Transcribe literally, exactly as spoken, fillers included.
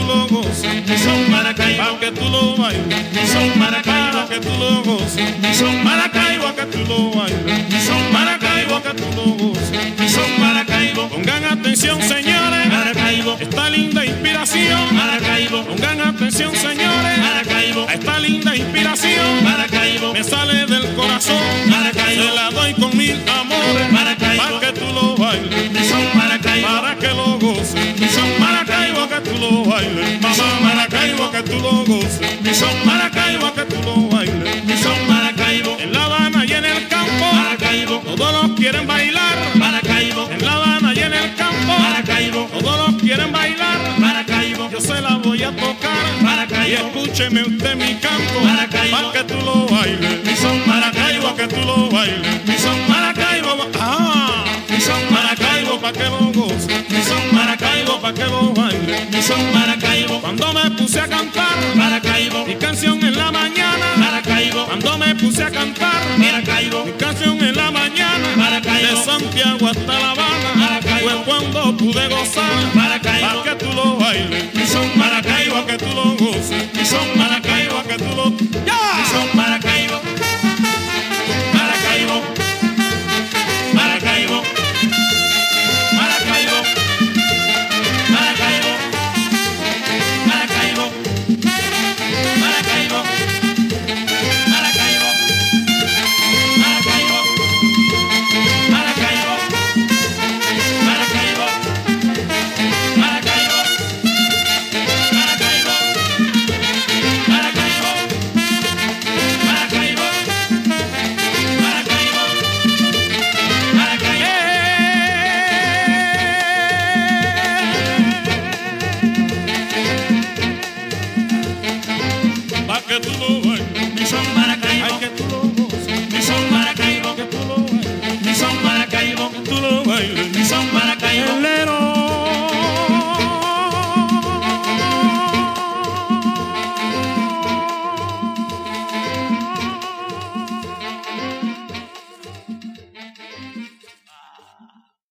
lo goces, mi son Maracaibo, pa' que tú lo bailes, mi son Maracaibo, para que tú lo goces, mi son Maracaibo, pa' que tú lo bailes, mi son Maracaibo, pa' que tú lo goces. mi son Maracaibo, Pongan atención, señores, Maracaibo, esta linda inspiración. Maracaibo, Pongan atención, señores, Maracaibo, a esta linda inspiración. Maracaibo, Me sale del corazón, Maracaibo, se la doy con mil amores, Maracaibo, para que tú lo bailes, mi son Maracaibo, para que lo goces. mi son Maracaibo, que tú lo bailes, mamá Maracaibo, que tú lo goces. mi son Maracaibo, que tú lo bailes, mi son Maracaibo, en La Habana y en el campo, Maracaibo, todos los quieren bailar. Maracaibo, En La Habana y en el campo, Maracaibo, todos los quieren bailar. Maracaibo, Yo se la voy a tocar, y Maracaibo, escúcheme usted mi canto, Maracaibo, para que tú lo bailes. mi son Maracaibo, Que tú lo bailes, mi son Maracaibo, ah, mi son Maracaibo, pa' que lo goce, mi son Maracaibo, pa' que lo baile. mi son Maracaibo, Cuando me puse a cantar Maracaibo, mi canción en la mañana, Maracaibo, cuando me puse a cantar Maracaibo, mi canción en la mañana, Maracaibo, de Santiago hasta La Habana, Maracaibo, fue cuando pude gozar, Maracaibo, pa' que tú lo bailes, mi son Maracaibo, Maracaibo, que tú lo goces,